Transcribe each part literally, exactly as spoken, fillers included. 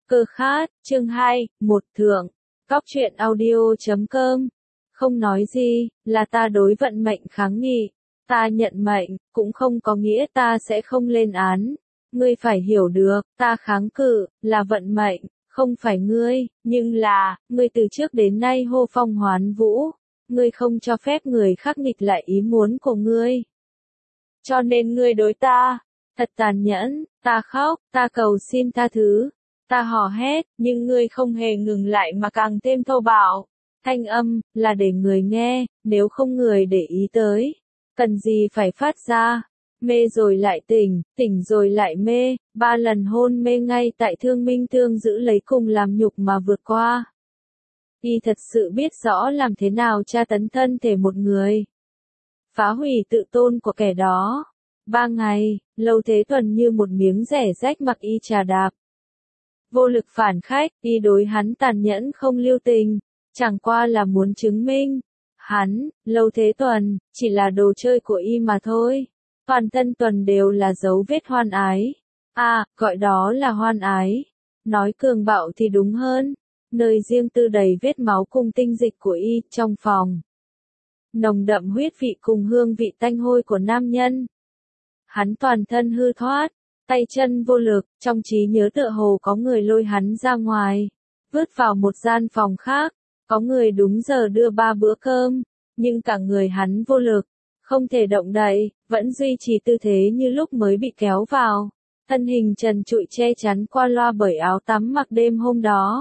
Cơ khát, chương hai, một thượng. Cóc truyện audio chấm com. Không nói gì, là ta đối vận mệnh kháng nghị. Ta nhận mệnh, cũng không có nghĩa ta sẽ không lên án. Ngươi phải hiểu được, ta kháng cự, là vận mệnh, không phải ngươi, nhưng là, ngươi từ trước đến nay hô phong hoán vũ. Ngươi không cho phép người khác nghịch lại ý muốn của ngươi. Cho nên ngươi đối ta, thật tàn nhẫn, ta khóc, ta cầu xin tha thứ. Ta hò hét, nhưng ngươi không hề ngừng lại mà càng thêm thô bạo. Thanh âm, là để người nghe, nếu không người để ý tới. Cần gì phải phát ra. Mê rồi lại tỉnh, tỉnh rồi lại mê, ba lần hôn mê ngay tại Thương Minh Thương giữ lấy cùng làm nhục mà vượt qua. Y thật sự biết rõ làm thế nào tra tấn thân thể một người. Phá hủy tự tôn của kẻ đó. Ba ngày, Lâu Thế Tuần như một miếng rẻ rách mặc y trà đạp. Vô lực phản khách, y đối hắn tàn nhẫn không lưu tình, chẳng qua là muốn chứng minh. Hắn, Lâu Thế Tuần, chỉ là đồ chơi của y mà thôi. Toàn thân Tuần đều là dấu vết hoan ái. À, gọi đó là hoan ái. Nói cường bạo thì đúng hơn. Nơi riêng tư đầy vết máu cùng tinh dịch của y, trong phòng. Nồng đậm huyết vị cùng hương vị tanh hôi của nam nhân. Hắn toàn thân hư thoát. Tay chân vô lực, trong trí nhớ tựa hồ có người lôi hắn ra ngoài, vứt vào một gian phòng khác, có người đúng giờ đưa ba bữa cơm, nhưng cả người hắn vô lực, không thể động đậy, vẫn duy trì tư thế như lúc mới bị kéo vào, thân hình trần trụi che chắn qua loa bởi áo tắm mặc đêm hôm đó.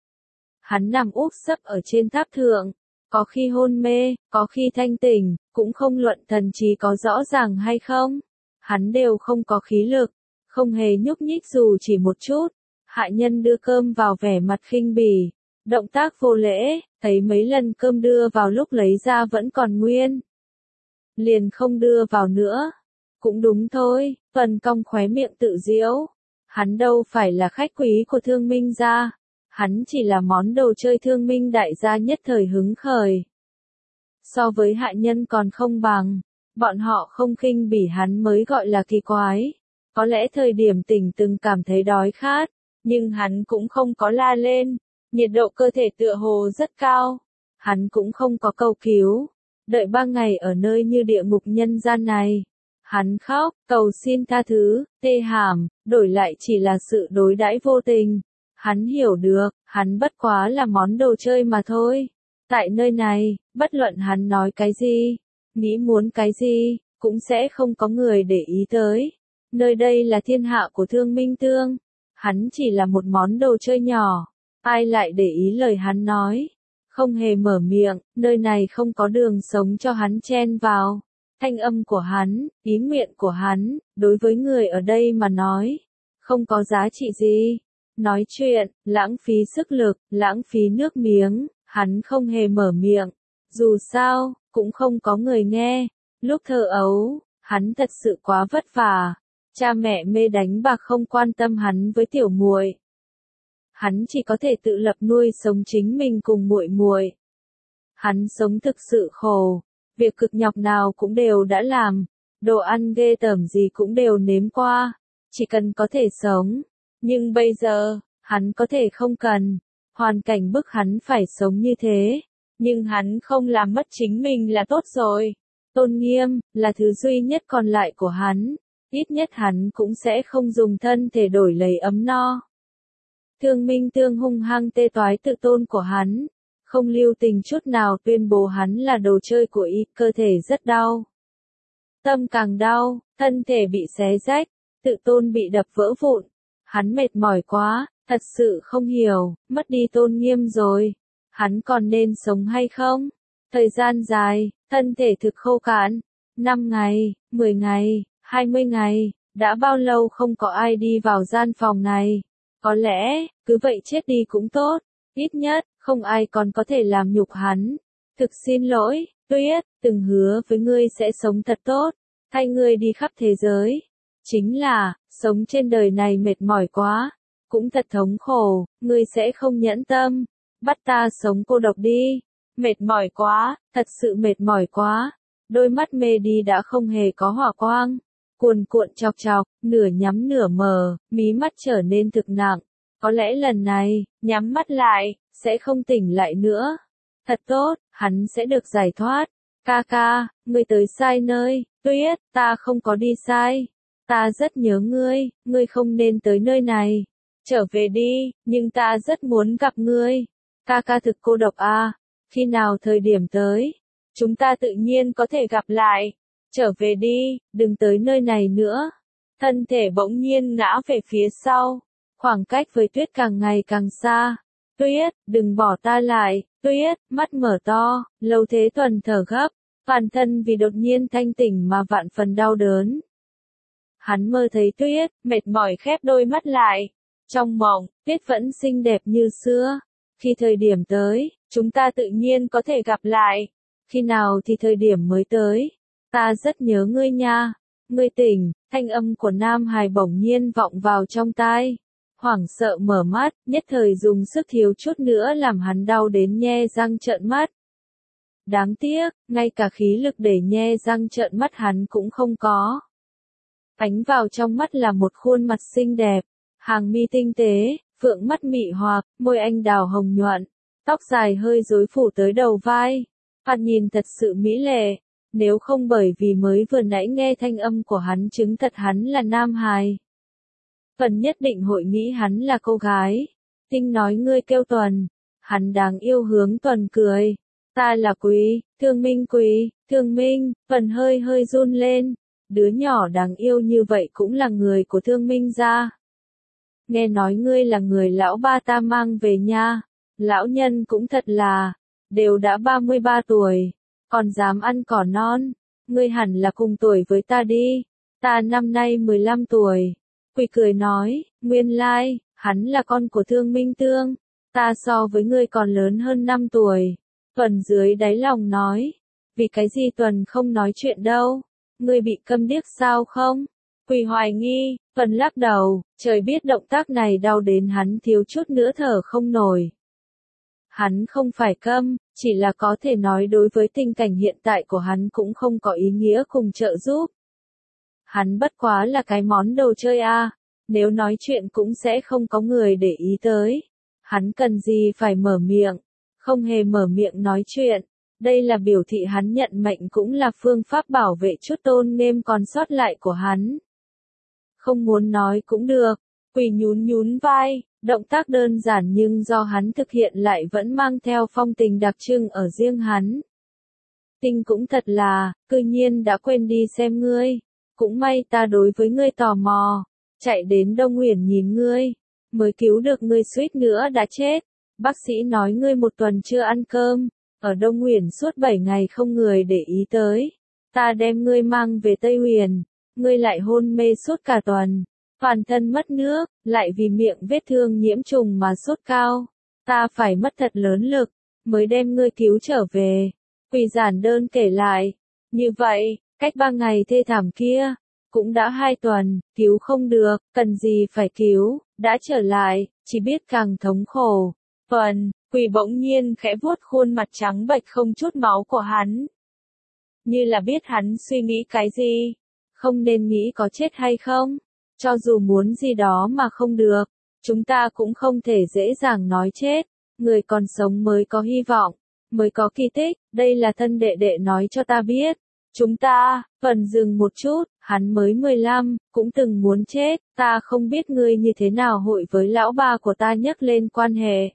Hắn nằm úp sấp ở trên tháp thượng, có khi hôn mê, có khi thanh tỉnh, cũng không luận thần trí có rõ ràng hay không, hắn đều không có khí lực. Không hề nhúc nhích dù chỉ một chút. Hạ nhân đưa cơm vào vẻ mặt khinh bỉ. Động tác vô lễ, thấy mấy lần cơm đưa vào lúc lấy ra vẫn còn nguyên. Liền không đưa vào nữa. Cũng đúng thôi, Tuần cong khóe miệng tự giễu. Hắn đâu phải là khách quý của Thương Minh gia. Hắn chỉ là món đồ chơi Thương Minh đại gia nhất thời hứng khởi. So với hạ nhân còn không bằng. Bọn họ không khinh bỉ hắn mới gọi là kỳ quái. Có lẽ thời điểm tỉnh từng cảm thấy đói khát, nhưng hắn cũng không có la lên, nhiệt độ cơ thể tựa hồ rất cao, hắn cũng không có cầu cứu, đợi ba ngày ở nơi như địa ngục nhân gian này. Hắn khóc, cầu xin tha thứ, tê hàm, đổi lại chỉ là sự đối đãi vô tình. Hắn hiểu được, hắn bất quá là món đồ chơi mà thôi. Tại nơi này, bất luận hắn nói cái gì, nghĩ muốn cái gì, cũng sẽ không có người để ý tới. Nơi đây là thiên hạ của Thương Minh Thương. Hắn chỉ là một món đồ chơi nhỏ. Ai lại để ý lời hắn nói. Không hề mở miệng, nơi này không có đường sống cho hắn chen vào. Thanh âm của hắn, ý nguyện của hắn, đối với người ở đây mà nói. Không có giá trị gì. Nói chuyện, lãng phí sức lực, lãng phí nước miếng, hắn không hề mở miệng. Dù sao, cũng không có người nghe. Lúc thơ ấu, hắn thật sự quá vất vả. Cha mẹ mê đánh bạc không quan tâm hắn với tiểu muội. Hắn chỉ có thể tự lập nuôi sống chính mình cùng muội muội. Hắn sống thực sự khổ, việc cực nhọc nào cũng đều đã làm, đồ ăn ghê tởm gì cũng đều nếm qua, chỉ cần có thể sống. Nhưng bây giờ, hắn có thể không cần, hoàn cảnh bức hắn phải sống như thế, nhưng hắn không làm mất chính mình là tốt rồi. Tôn nghiêm, là thứ duy nhất còn lại của hắn. Ít nhất hắn cũng sẽ không dùng thân thể đổi lấy ấm no. Thương Minh Thương hung hăng tê toái tự tôn của hắn, không lưu tình chút nào tuyên bố hắn là đồ chơi của y, cơ thể rất đau. Tâm càng đau, thân thể bị xé rách, tự tôn bị đập vỡ vụn. Hắn mệt mỏi quá, thật sự không hiểu, mất đi tôn nghiêm rồi. Hắn còn nên sống hay không? Thời gian dài, thân thể thực khô cạn. Năm ngày, mười ngày. hai mươi ngày, đã bao lâu không có ai đi vào gian phòng này. Có lẽ, cứ vậy chết đi cũng tốt. Ít nhất, không ai còn có thể làm nhục hắn. Thực xin lỗi, Tuyết, từng hứa với ngươi sẽ sống thật tốt. Thay ngươi đi khắp thế giới. Chính là, sống trên đời này mệt mỏi quá. Cũng thật thống khổ, ngươi sẽ không nhẫn tâm. Bắt ta sống cô độc đi. Mệt mỏi quá, thật sự mệt mỏi quá. Đôi mắt mê đi đã không hề có hỏa quang. Cuồn cuộn chọc chọc, nửa nhắm nửa mờ, mí mắt trở nên thực nặng. Có lẽ lần này, nhắm mắt lại, sẽ không tỉnh lại nữa. Thật tốt, hắn sẽ được giải thoát. Ca ca, ngươi tới sai nơi, Tuyết, ta không có đi sai. Ta rất nhớ ngươi, ngươi không nên tới nơi này. Trở về đi, nhưng ta rất muốn gặp ngươi. Ca ca thực cô độc à, khi nào thời điểm tới, chúng ta tự nhiên có thể gặp lại. Trở về đi, đừng tới nơi này nữa. Thân thể bỗng nhiên ngã về phía sau. Khoảng cách với Tuyết càng ngày càng xa. Tuyết, đừng bỏ ta lại. Tuyết, mắt mở to, Lâu Thế Tuần thở gấp. Toàn thân vì đột nhiên thanh tỉnh mà vạn phần đau đớn. Hắn mơ thấy Tuyết, mệt mỏi khép đôi mắt lại. Trong mộng, Tuyết vẫn xinh đẹp như xưa. Khi thời điểm tới, chúng ta tự nhiên có thể gặp lại. Khi nào thì thời điểm mới tới. Ta rất nhớ ngươi nha. Ngươi tỉnh, thanh âm của Nam Hải bỗng nhiên vọng vào trong tai. Hoảng sợ mở mắt, nhất thời dùng sức thiếu chút nữa làm hắn đau đến nhe răng trợn mắt. Đáng tiếc, ngay cả khí lực để nhe răng trợn mắt hắn cũng không có. Ánh vào trong mắt là một khuôn mặt xinh đẹp, hàng mi tinh tế, phượng mắt mị hoặc, môi anh đào hồng nhuận, tóc dài hơi rối phủ tới đầu vai. Thoạt nhìn thật sự mỹ lệ, nếu không bởi vì mới vừa nãy nghe thanh âm của hắn chứng thật hắn là nam hài. Phần nhất định hội nghĩ hắn là cô gái. Tinh nói ngươi kêu Tuần, hắn đáng yêu hướng Tuần cười. Ta là Quý, Thương Minh Quý, Thương Minh, Tuần hơi hơi run lên. Đứa nhỏ đáng yêu như vậy cũng là người của Thương Minh gia. Nghe nói ngươi là người lão ba ta mang về nha. Lão nhân cũng thật là, đều đã ba mươi ba tuổi, còn dám ăn cỏ non. Ngươi hẳn là cùng tuổi với ta đi. Ta năm nay mười lăm tuổi. Quỳ cười nói, nguyên lai, hắn là con của Thương Minh Tương. Ta so với ngươi còn lớn hơn năm tuổi. Tuần dưới đáy lòng nói, vì cái gì Tuần không nói chuyện đâu? Ngươi bị câm điếc sao không? Quỳ hoài nghi, Tuần lắc đầu, trời biết động tác này đau đến hắn thiếu chút nữa thở không nổi. Hắn không phải câm, chỉ là có thể nói đối với tình cảnh hiện tại của hắn cũng không có ý nghĩa cùng trợ giúp. Hắn bất quá là cái món đồ chơi a, à. Nếu nói chuyện cũng sẽ không có người để ý tới. Hắn cần gì phải mở miệng, không hề mở miệng nói chuyện. Đây là biểu thị hắn nhận mệnh cũng là phương pháp bảo vệ chút tôn nghiêm còn sót lại của hắn. Không muốn nói cũng được, Quỳ nhún nhún vai, động tác đơn giản nhưng do hắn thực hiện lại vẫn mang theo phong tình đặc trưng ở riêng hắn. Tinh cũng thật là, cư nhiên đã quên đi xem ngươi. Cũng may ta đối với ngươi tò mò, chạy đến Đông Huyền nhìn ngươi, mới cứu được ngươi suýt nữa đã chết. Bác sĩ nói ngươi một tuần chưa ăn cơm, ở Đông Huyền suốt bảy ngày không người để ý tới. Ta đem ngươi mang về Tây Huyền, ngươi lại hôn mê suốt cả tuần, toàn thân mất nước, lại vì miệng vết thương nhiễm trùng mà sốt cao. Ta phải mất thật lớn lực, mới đem ngươi cứu trở về. Quỳ giản đơn kể lại, như vậy, cách ba ngày thê thảm kia, cũng đã hai tuần, cứu không được, cần gì phải cứu, đã trở lại, chỉ biết càng thống khổ. Tuần, Quỳ bỗng nhiên khẽ vuốt khuôn mặt trắng bệch không chút máu của hắn. Như là biết hắn suy nghĩ cái gì, không nên nghĩ có chết hay không, cho dù muốn gì đó mà không được, chúng ta cũng không thể dễ dàng nói chết, người còn sống mới có hy vọng, mới có kỳ tích, đây là thân đệ đệ nói cho ta biết. Chúng ta, Tuần dừng một chút, hắn mới mười lăm, cũng từng muốn chết, ta không biết ngươi như thế nào hội với lão ba của ta nhắc lên quan hệ.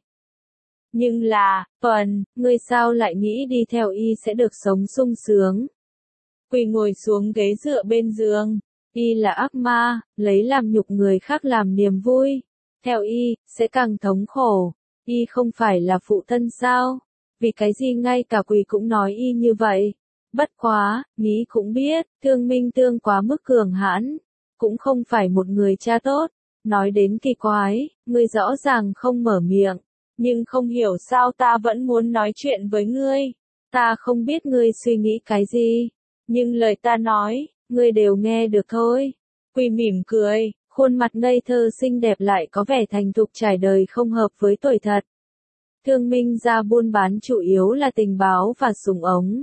Nhưng là, Tuần, ngươi sao lại nghĩ đi theo y sẽ được sống sung sướng? Quỳ ngồi xuống ghế dựa bên giường, y là ác ma, lấy làm nhục người khác làm niềm vui. Theo y, sẽ càng thống khổ, y không phải là phụ thân sao? Vì cái gì ngay cả Quỳ cũng nói y như vậy? Bất quá, nghĩ cũng biết, Thương Minh Tương quá mức cường hãn, cũng không phải một người cha tốt. Nói đến kỳ quái, ngươi rõ ràng không mở miệng, nhưng không hiểu sao ta vẫn muốn nói chuyện với ngươi. Ta không biết ngươi suy nghĩ cái gì, nhưng lời ta nói, ngươi đều nghe được thôi. Quỳ mỉm cười, khuôn mặt ngây thơ xinh đẹp lại có vẻ thành thục trải đời không hợp với tuổi thật. Thương Minh gia buôn bán chủ yếu là tình báo và súng ống.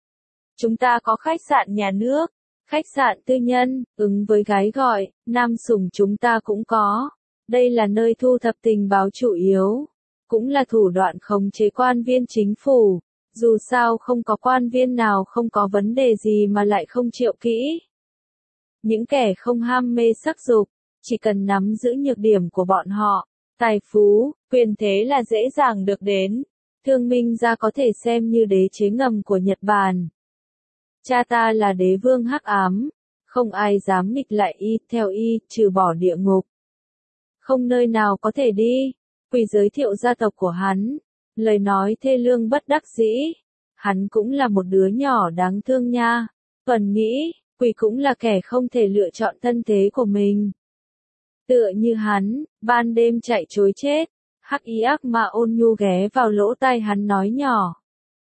Chúng ta có khách sạn nhà nước, khách sạn tư nhân, ứng với gái gọi, nam sủng chúng ta cũng có. Đây là nơi thu thập tình báo chủ yếu, cũng là thủ đoạn khống chế quan viên chính phủ. Dù sao không có quan viên nào không có vấn đề gì mà lại không triệu kỹ. Những kẻ không ham mê sắc dục, chỉ cần nắm giữ nhược điểm của bọn họ, tài phú, quyền thế là dễ dàng được đến. Thương Minh gia có thể xem như đế chế ngầm của Nhật Bản. Cha ta là đế vương hắc ám, không ai dám nghịch lại y, theo y, trừ bỏ địa ngục. Không nơi nào có thể đi. Quỳ giới thiệu gia tộc của hắn, lời nói thê lương bất đắc dĩ. Hắn cũng là một đứa nhỏ đáng thương nha. Tuần nghĩ, Quỳ cũng là kẻ không thể lựa chọn thân thế của mình. Tựa như hắn, ban đêm chạy trối chết, hắc y ác ma ôn nhu ghé vào lỗ tai hắn nói nhỏ.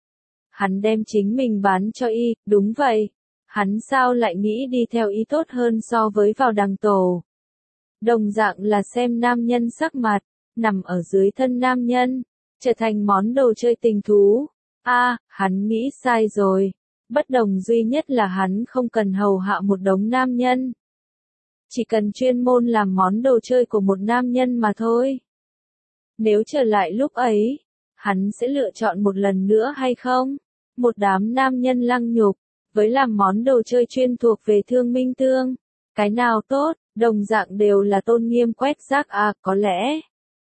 Hắn đem chính mình bán cho y, đúng vậy. Hắn sao lại nghĩ đi theo y tốt hơn so với vào đằng tổ. Đồng dạng là xem nam nhân sắc mặt, nằm ở dưới thân nam nhân, trở thành món đồ chơi tình thú. A, à, hắn nghĩ sai rồi. Bất đồng duy nhất là hắn không cần hầu hạ một đống nam nhân. Chỉ cần chuyên môn làm món đồ chơi của một nam nhân mà thôi. Nếu trở lại lúc ấy, hắn sẽ lựa chọn một lần nữa hay không? Một đám nam nhân lăng nhục, với làm món đồ chơi chuyên thuộc về Thương Minh Tương. Cái nào tốt, đồng dạng đều là tôn nghiêm quét rác à, có lẽ.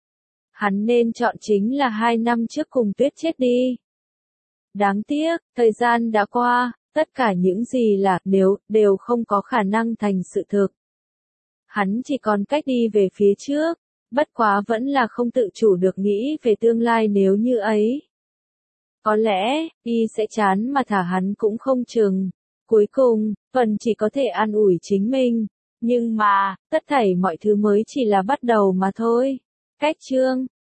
Hắn nên chọn chính là hai năm trước cùng Tuyết chết đi. Đáng tiếc, thời gian đã qua, tất cả những gì là nếu đều không có khả năng thành sự thực. Hắn chỉ còn cách đi về phía trước, bất quá vẫn là không tự chủ được nghĩ về tương lai nếu như ấy. Có lẽ, y sẽ chán mà thả hắn cũng không chừng. Cuối cùng, phần chỉ có thể an ủi chính mình. Nhưng mà, tất thảy mọi thứ mới chỉ là bắt đầu mà thôi. Cách chương